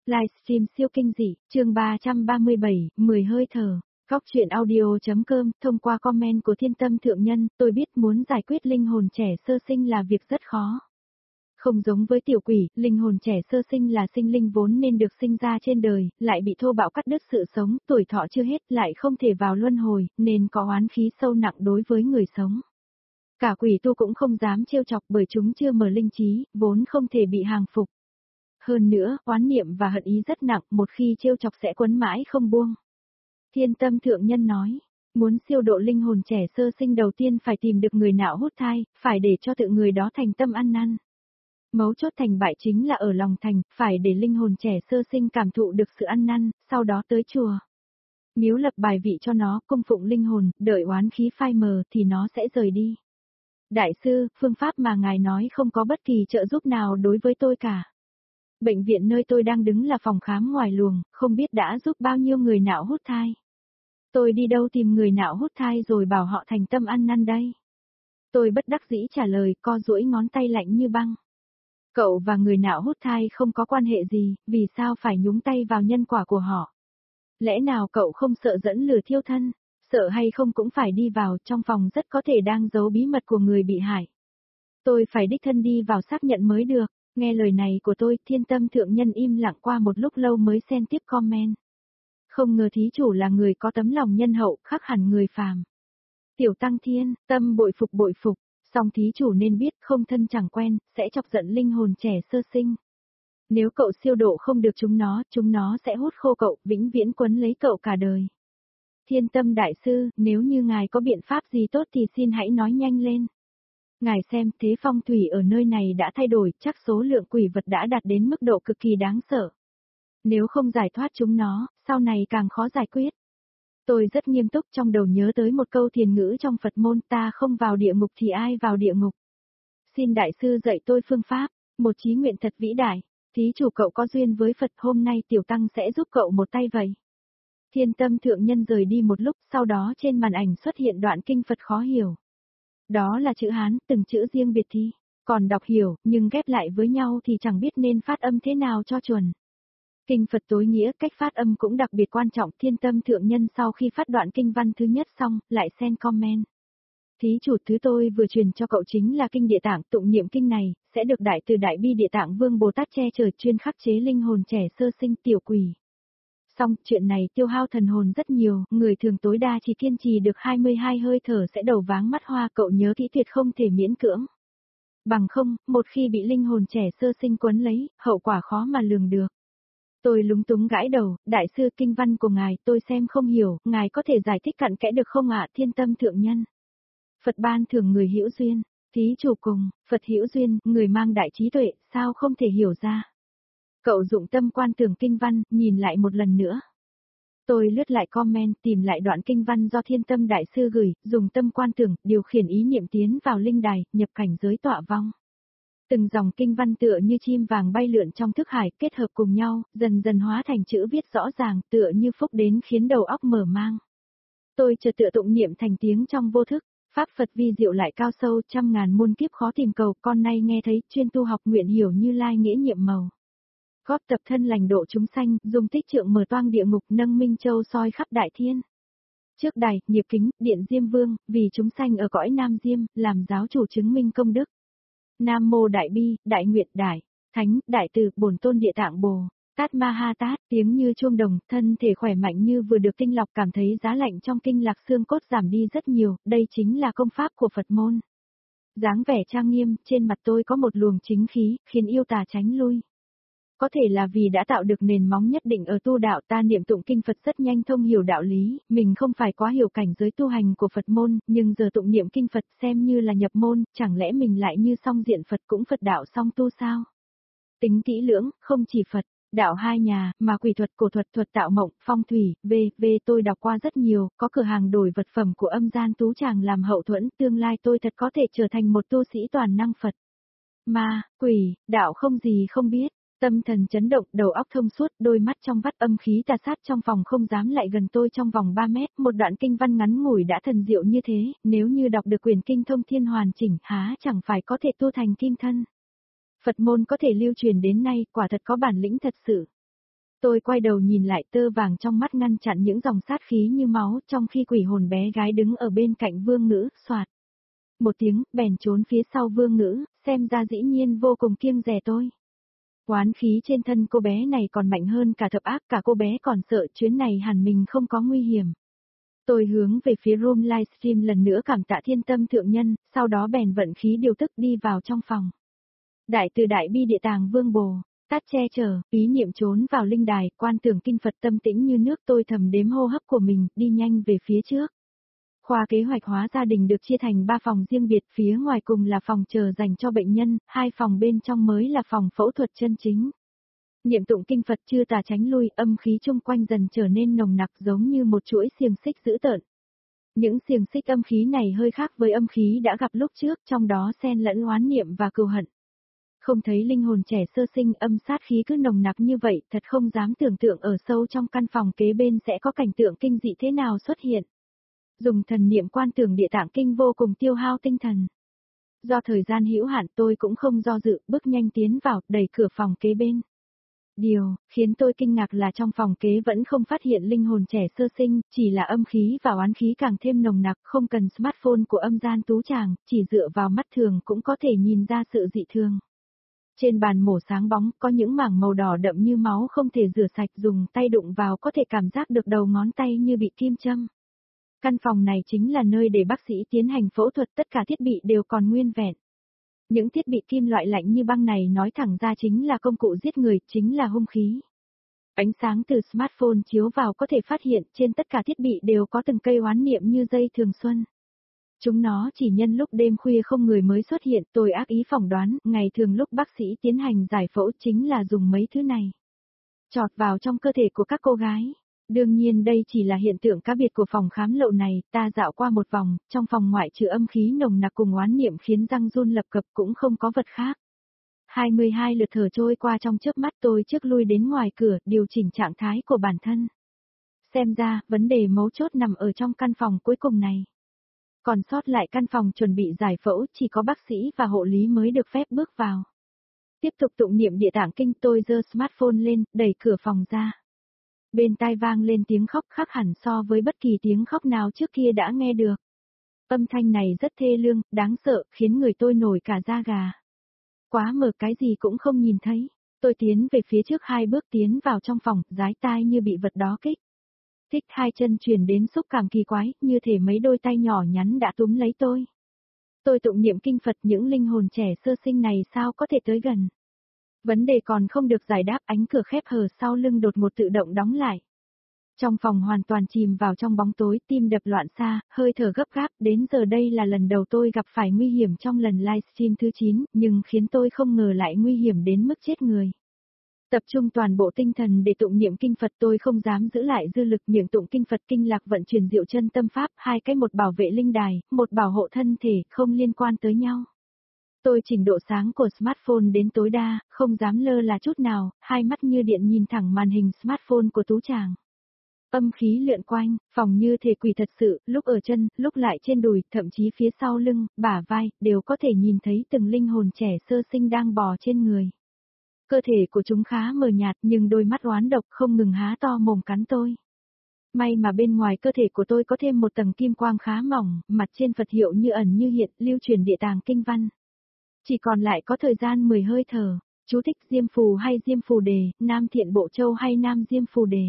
Livestream siêu kinh dị, chương 337, 10 hơi thở. Góc truyện audio.com, thông qua comment của Thiên Tâm Thượng Nhân, tôi biết muốn giải quyết linh hồn trẻ sơ sinh là việc rất khó. Không giống với tiểu quỷ, linh hồn trẻ sơ sinh là sinh linh vốn nên được sinh ra trên đời, lại bị thô bạo cắt đứt sự sống, tuổi thọ chưa hết, lại không thể vào luân hồi, nên có oán khí sâu nặng đối với người sống. Cả quỷ tu cũng không dám trêu chọc bởi chúng chưa mở linh trí, vốn không thể bị hàng phục. Hơn nữa, oán niệm và hận ý rất nặng, một khi trêu chọc sẽ quấn mãi không buông. Thiên Tâm Thượng Nhân nói, muốn siêu độ linh hồn trẻ sơ sinh đầu tiên phải tìm được người nào hút thai, phải để cho tự người đó thành tâm ăn năn. Mấu chốt thành bại chính là ở lòng thành, phải để linh hồn trẻ sơ sinh cảm thụ được sự ăn năn, sau đó tới chùa. Miếu lập bài vị cho nó, cung phụng linh hồn, đợi oán khí phai mờ thì nó sẽ rời đi. Đại sư, phương pháp mà ngài nói không có bất kỳ trợ giúp nào đối với tôi cả. Bệnh viện nơi tôi đang đứng là phòng khám ngoài luồng, không biết đã giúp bao nhiêu người nạo hút thai. Tôi đi đâu tìm người nạo hút thai rồi bảo họ thành tâm ăn năn đây. Tôi bất đắc dĩ trả lời, co duỗi ngón tay lạnh như băng. Cậu và người nạo hút thai không có quan hệ gì, vì sao phải nhúng tay vào nhân quả của họ? Lẽ nào cậu không sợ dẫn lửa thiêu thân? Sợ hay không cũng phải đi vào, trong phòng rất có thể đang giấu bí mật của người bị hại. Tôi phải đích thân đi vào xác nhận mới được. Nghe lời này của tôi, Thiên Tâm Thượng Nhân im lặng qua một lúc lâu mới xen tiếp comment. Không ngờ thí chủ là người có tấm lòng nhân hậu, khác hẳn người phàm. Tiểu Tăng Thiên, tâm bội phục, song thí chủ nên biết không thân chẳng quen, sẽ chọc giận linh hồn trẻ sơ sinh. Nếu cậu siêu độ không được chúng nó sẽ hút khô cậu, vĩnh viễn quấn lấy cậu cả đời. Thiên Tâm Đại Sư, nếu như ngài có biện pháp gì tốt thì xin hãy nói nhanh lên. Ngài xem, thế phong thủy ở nơi này đã thay đổi, chắc số lượng quỷ vật đã đạt đến mức độ cực kỳ đáng sợ. Nếu không giải thoát chúng nó, sau này càng khó giải quyết. Tôi rất nghiêm túc trong đầu nhớ tới một câu thiền ngữ trong Phật môn, ta không vào địa ngục thì ai vào địa ngục. Xin Đại Sư dạy tôi phương pháp, một chí nguyện thật vĩ đại, thí chủ cậu có duyên với Phật, hôm nay Tiểu Tăng sẽ giúp cậu một tay vậy. Thiên Tâm Thượng Nhân rời đi một lúc, sau đó trên màn ảnh xuất hiện đoạn kinh Phật khó hiểu. Đó là chữ Hán, từng chữ riêng biệt thi, còn đọc hiểu, nhưng ghép lại với nhau thì chẳng biết nên phát âm thế nào cho chuẩn. Kinh Phật tối nghĩa, cách phát âm cũng đặc biệt quan trọng. Thiên Tâm Thượng Nhân sau khi phát đoạn kinh văn thứ nhất xong, lại xen comment. Thí chủ thứ tôi vừa truyền cho cậu chính là kinh Địa Tạng, tụng niệm kinh này, sẽ được Đại Từ Đại Bi Địa Tạng Vương Bồ Tát che chở chuyên khắc chế linh hồn trẻ sơ sinh tiểu quỷ. Xong, chuyện này tiêu hao thần hồn rất nhiều, người thường tối đa chỉ kiên trì được 22 hơi thở sẽ đầu váng mắt hoa, cậu nhớ kỹ tuyệt không thể miễn cưỡng. Bằng không, một khi bị linh hồn trẻ sơ sinh quấn lấy, hậu quả khó mà lường được. Tôi lúng túng gãi đầu, Đại sư kinh văn của ngài tôi xem không hiểu, ngài có thể giải thích cặn kẽ được không ạ? Thiên Tâm Thượng Nhân. Phật ban thưởng người hữu duyên, thí chủ cùng, Phật hữu duyên, người mang đại trí tuệ, sao không thể hiểu ra? Cậu dụng tâm quan tưởng kinh văn, nhìn lại một lần nữa. Tôi lướt lại comment, tìm lại đoạn kinh văn do Thiên Tâm Đại Sư gửi, dùng tâm quan tưởng, điều khiển ý niệm tiến vào linh đài, nhập cảnh giới tọa vong. Từng dòng kinh văn tựa như chim vàng bay lượn trong thức hải, kết hợp cùng nhau, dần dần hóa thành chữ viết rõ ràng, tựa như phúc đến khiến đầu óc mở mang. Tôi chợt tựa tụng niệm thành tiếng trong vô thức, pháp Phật vi diệu lại cao sâu, trăm ngàn muôn kiếp khó tìm cầu, con nay nghe thấy, chuyên tu học nguyện hiểu Như Lai nghĩa nhiệm màu. Góp tập thân lành độ chúng sanh, dùng tích trượng mở toang địa ngục, nâng minh châu soi khắp đại thiên. Trước đài, nghiệp kính, điện Diêm Vương, vì chúng sanh ở cõi Nam Diêm, làm giáo chủ chứng minh công đức. Nam mô Đại Bi, Đại Nguyện, Đại Thánh, Đại Từ, Bổn Tôn Địa Tạng Bồ Tát Ma Ha Tát, tiếng như chuông đồng, thân thể khỏe mạnh như vừa được tinh lọc, cảm thấy giá lạnh trong kinh lạc xương cốt giảm đi rất nhiều, đây chính là công pháp của Phật môn. Dáng vẻ trang nghiêm, trên mặt tôi có một luồng chính khí, khiến yêu tà tránh lui. Có thể là vì đã tạo được nền móng nhất định ở tu đạo, ta niệm tụng kinh Phật rất nhanh thông hiểu đạo lý, mình không phải quá hiểu cảnh giới tu hành của Phật môn, nhưng giờ tụng niệm kinh Phật xem như là nhập môn, chẳng lẽ mình lại như song diện Phật cũng Phật đạo song tu sao? Tính kỹ lưỡng, không chỉ Phật, đạo hai nhà, mà quỷ thuật, cổ thuật, thuật tạo mộng, phong thủy, v.v. tôi đọc qua rất nhiều, có cửa hàng đổi vật phẩm của âm gian tú tràng làm hậu thuẫn, tương lai tôi thật có thể trở thành một tu sĩ toàn năng Phật. Ma, quỷ, đạo không gì không biết. Tâm thần chấn động, đầu óc thông suốt, đôi mắt trong vắt âm khí tà sát trong phòng không dám lại gần tôi trong vòng 3 mét, một đoạn kinh văn ngắn ngủi đã thần diệu như thế, nếu như đọc được quyển kinh thông thiên hoàn chỉnh, há chẳng phải có thể tu thành kim thân. Phật môn có thể lưu truyền đến nay, quả thật có bản lĩnh thật sự. Tôi quay đầu nhìn lại, tơ vàng trong mắt ngăn chặn những dòng sát khí như máu, trong khi quỷ hồn bé gái đứng ở bên cạnh Vương Ngữ, soạt. Một tiếng, bèn trốn phía sau Vương Ngữ, xem ra dĩ nhiên vô cùng kiêng dè tôi. Oán khí trên thân cô bé này còn mạnh hơn cả thập ác, cả cô bé còn sợ chuyến này hẳn mình không có nguy hiểm. Tôi hướng về phía room livestream lần nữa cảm tạ Thiên Tâm Thượng Nhân, sau đó bèn vận khí điều tức đi vào trong phòng. Đại từ đại bi địa tàng vương bồ, tát che chở, ý niệm trốn vào linh đài, quan tưởng kinh Phật tâm tĩnh như nước, tôi thầm đếm hô hấp của mình, đi nhanh về phía trước. Khoa kế hoạch hóa gia đình được chia thành 3 phòng riêng biệt, phía ngoài cùng là phòng chờ dành cho bệnh nhân, 2 phòng bên trong mới là phòng phẫu thuật chân chính. Niệm tụng kinh Phật chư tà tránh lui, âm khí chung quanh dần trở nên nồng nặc giống như một chuỗi xiềng xích dữ tợn. Những xiềng xích âm khí này hơi khác với âm khí đã gặp lúc trước, trong đó xen lẫn oán niệm và cừu hận. Không thấy linh hồn trẻ sơ sinh, âm sát khí cứ nồng nặc như vậy, thật không dám tưởng tượng ở sâu trong căn phòng kế bên sẽ có cảnh tượng kinh dị thế nào xuất hiện. Dùng thần niệm quan tưởng địa tạng kinh vô cùng tiêu hao tinh thần. Do thời gian hữu hạn, tôi cũng không do dự, bước nhanh tiến vào, đẩy cửa phòng kế bên. Điều khiến tôi kinh ngạc là trong phòng kế vẫn không phát hiện linh hồn trẻ sơ sinh, chỉ là âm khí và oán khí càng thêm nồng nặc, không cần smartphone của âm gian tú chàng, chỉ dựa vào mắt thường cũng có thể nhìn ra sự dị thường. Trên bàn mổ sáng bóng, có những mảng màu đỏ đậm như máu không thể rửa sạch, dùng tay đụng vào có thể cảm giác được đầu ngón tay như bị kim châm. Căn phòng này chính là nơi để bác sĩ tiến hành phẫu thuật, tất cả thiết bị đều còn nguyên vẹn. Những thiết bị kim loại lạnh như băng này nói thẳng ra chính là công cụ giết người, chính là hung khí. Ánh sáng từ smartphone chiếu vào có thể phát hiện trên tất cả thiết bị đều có từng cây oán niệm như dây thường xuân. Chúng nó chỉ nhân lúc đêm khuya không người mới xuất hiện, tôi ác ý phỏng đoán, ngày thường lúc bác sĩ tiến hành giải phẫu chính là dùng mấy thứ này. Chọt vào trong cơ thể của các cô gái. Đương nhiên đây chỉ là hiện tượng cá biệt của phòng khám lậu này, ta dạo qua một vòng, trong phòng ngoại trừ âm khí nồng nặc cùng oán niệm khiến răng run lập cập cũng không có vật khác. 22 lượt thở trôi qua trong chớp mắt, tôi trước lui đến ngoài cửa, điều chỉnh trạng thái của bản thân. Xem ra, vấn đề mấu chốt nằm ở trong căn phòng cuối cùng này. Còn sót lại căn phòng chuẩn bị giải phẫu, chỉ có bác sĩ và hộ lý mới được phép bước vào. Tiếp tục tụng niệm địa tạng kinh, tôi giơ smartphone lên, đẩy cửa phòng ra. Bên tai vang lên tiếng khóc khác hẳn so với bất kỳ tiếng khóc nào trước kia đã nghe được. Âm thanh này rất thê lương, đáng sợ, khiến người tôi nổi cả da gà. Quá mờ, cái gì cũng không nhìn thấy. Tôi tiến về phía trước 2 bước, tiến vào trong phòng, dái tai như bị vật đó kích. Thích, 2 chân truyền đến xúc cảm kỳ quái, như thể mấy đôi tay nhỏ nhắn đã túm lấy tôi. Tôi tụng niệm kinh Phật, những linh hồn trẻ sơ sinh này sao có thể tới gần. Vấn đề còn không được giải đáp, ánh cửa khép hờ sau lưng đột ngột tự động đóng lại. Trong phòng hoàn toàn chìm vào trong bóng tối, tim đập loạn xạ, hơi thở gấp gáp, đến giờ đây là lần đầu tôi gặp phải nguy hiểm trong lần livestream thứ 9, nhưng khiến tôi không ngờ lại nguy hiểm đến mức chết người. Tập trung toàn bộ tinh thần để tụng niệm kinh Phật, tôi không dám giữ lại dư lực, miệng tụng kinh Phật, kinh lạc vận chuyển diệu chân tâm pháp, 2 cái, một bảo vệ linh đài, một bảo hộ thân thể, không liên quan tới nhau. Tôi chỉnh độ sáng của smartphone đến tối đa, không dám lơ là chút nào, 2 mắt như điện nhìn thẳng màn hình smartphone của tú chàng. Âm khí lượn quanh, phòng như thể quỷ thật sự, lúc ở chân, lúc lại trên đùi, thậm chí phía sau lưng, bả vai, đều có thể nhìn thấy từng linh hồn trẻ sơ sinh đang bò trên người. Cơ thể của chúng khá mờ nhạt nhưng đôi mắt oán độc không ngừng há to mồm cắn tôi. May mà bên ngoài cơ thể của tôi có thêm một tầng kim quang khá mỏng, mặt trên Phật hiệu như ẩn như hiện, lưu truyền địa tàng kinh văn. Chỉ còn lại có thời gian 10 hơi thở. Chú thích Diêm Phù hay Diêm Phù Đề, Nam Thiện Bộ Châu hay Nam Diêm Phù Đề.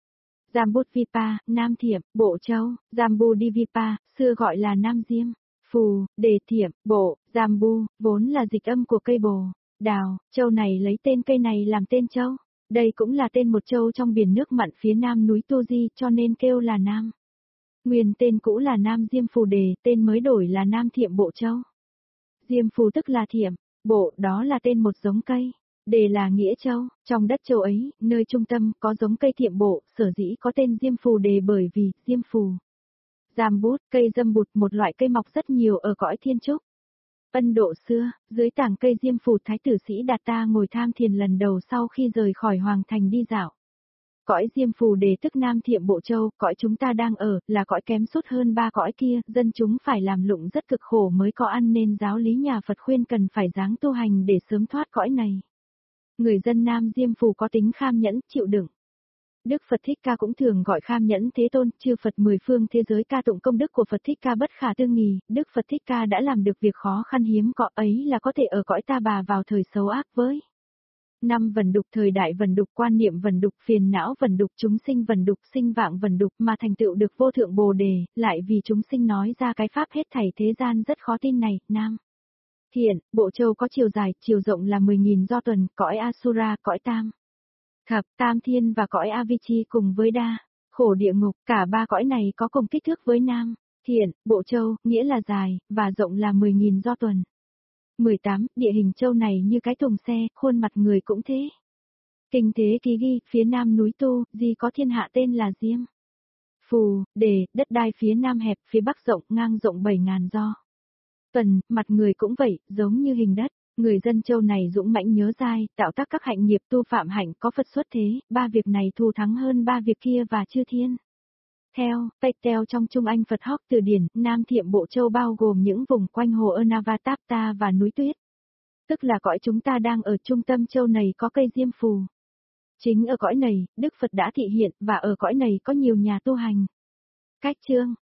Jambudvipa, Nam Thiểm, Bộ Châu, Jambudivipa, xưa gọi là Nam Diêm. Phù, Đề, Thiểm, Bộ, Jambu, vốn là dịch âm của cây bồ, đào, châu này lấy tên cây này làm tên châu. Đây cũng là tên một châu trong biển nước mặn phía nam núi Tu Di cho nên kêu là Nam. Nguyên tên cũ là Nam Diêm Phù Đề, tên mới đổi là Nam Thiểm Bộ Châu. Diêm Phù tức là thiểm, bộ đó là tên một giống cây, đề là nghĩa châu, trong đất châu ấy, nơi trung tâm có giống cây thiểm bộ, sở dĩ có tên Diêm Phù Đề bởi vì Diêm Phù. Giam bút, cây dâm bụt, một loại cây mọc rất nhiều ở cõi thiên trúc. Ấn Độ xưa, dưới tảng cây Diêm Phù, thái tử sĩ Đạt Ta ngồi tham thiền lần đầu sau khi rời khỏi hoàng thành đi dạo. Cõi Diêm Phù Đề tức Nam Thiểm Bộ Châu, cõi chúng ta đang ở, là cõi kém sút hơn 3 cõi kia, dân chúng phải làm lụng rất cực khổ mới có ăn nên giáo lý nhà Phật khuyên cần phải ráng tu hành để sớm thoát cõi này. Người dân Nam Diêm Phù có tính kham nhẫn, chịu đựng, Đức Phật Thích Ca cũng thường gọi Kham Nhẫn Thế Tôn, chư Phật mười phương thế giới ca tụng công đức của Phật Thích Ca bất khả tư nghì, Đức Phật Thích Ca đã làm được việc khó khăn hiếm có ấy là có thể ở cõi ta bà vào thời xấu ác với. Năm vần đục thời đại vần đục quan niệm vần đục phiền não vần đục chúng sinh vần đục sinh vạng vần đục mà thành tựu được vô thượng bồ đề, lại vì chúng sinh nói ra cái pháp hết thảy thế gian rất khó tin này, nam. Thiện, bộ châu có chiều dài, chiều rộng là 10.000 do tuần, cõi Asura, cõi Tam. Thập, Tam Thiên và cõi Avichi cùng với Đa, khổ địa ngục, cả ba cõi này có cùng kích thước với Nam. Thiện, bộ châu, nghĩa là dài, và rộng là 10.000 do tuần. 18, địa hình châu này như cái thùng xe, khuôn mặt người cũng thế. Kinh Thế Ký ghi, phía nam núi Tu, di có thiên hạ tên là Diêm. Phù, Đề, đất đai phía nam hẹp, phía bắc rộng, ngang rộng 7.000 do. Tuần, mặt người cũng vậy, giống như hình đất. Người dân châu này dũng mãnh nhớ dai, tạo tác các hạnh nghiệp tu phạm hạnh có Phật xuất thế, ba việc này thù thắng hơn ba việc kia và chư thiên. Theo, Paitel trong Trung Anh Phật học từ điển, Nam Thiệm Bộ Châu bao gồm những vùng quanh hồ Ernavastapta và núi tuyết. Tức là cõi chúng ta đang ở trung tâm châu này có cây diêm phù. Chính ở cõi này, Đức Phật đã thị hiện và ở cõi này có nhiều nhà tu hành. Cách chương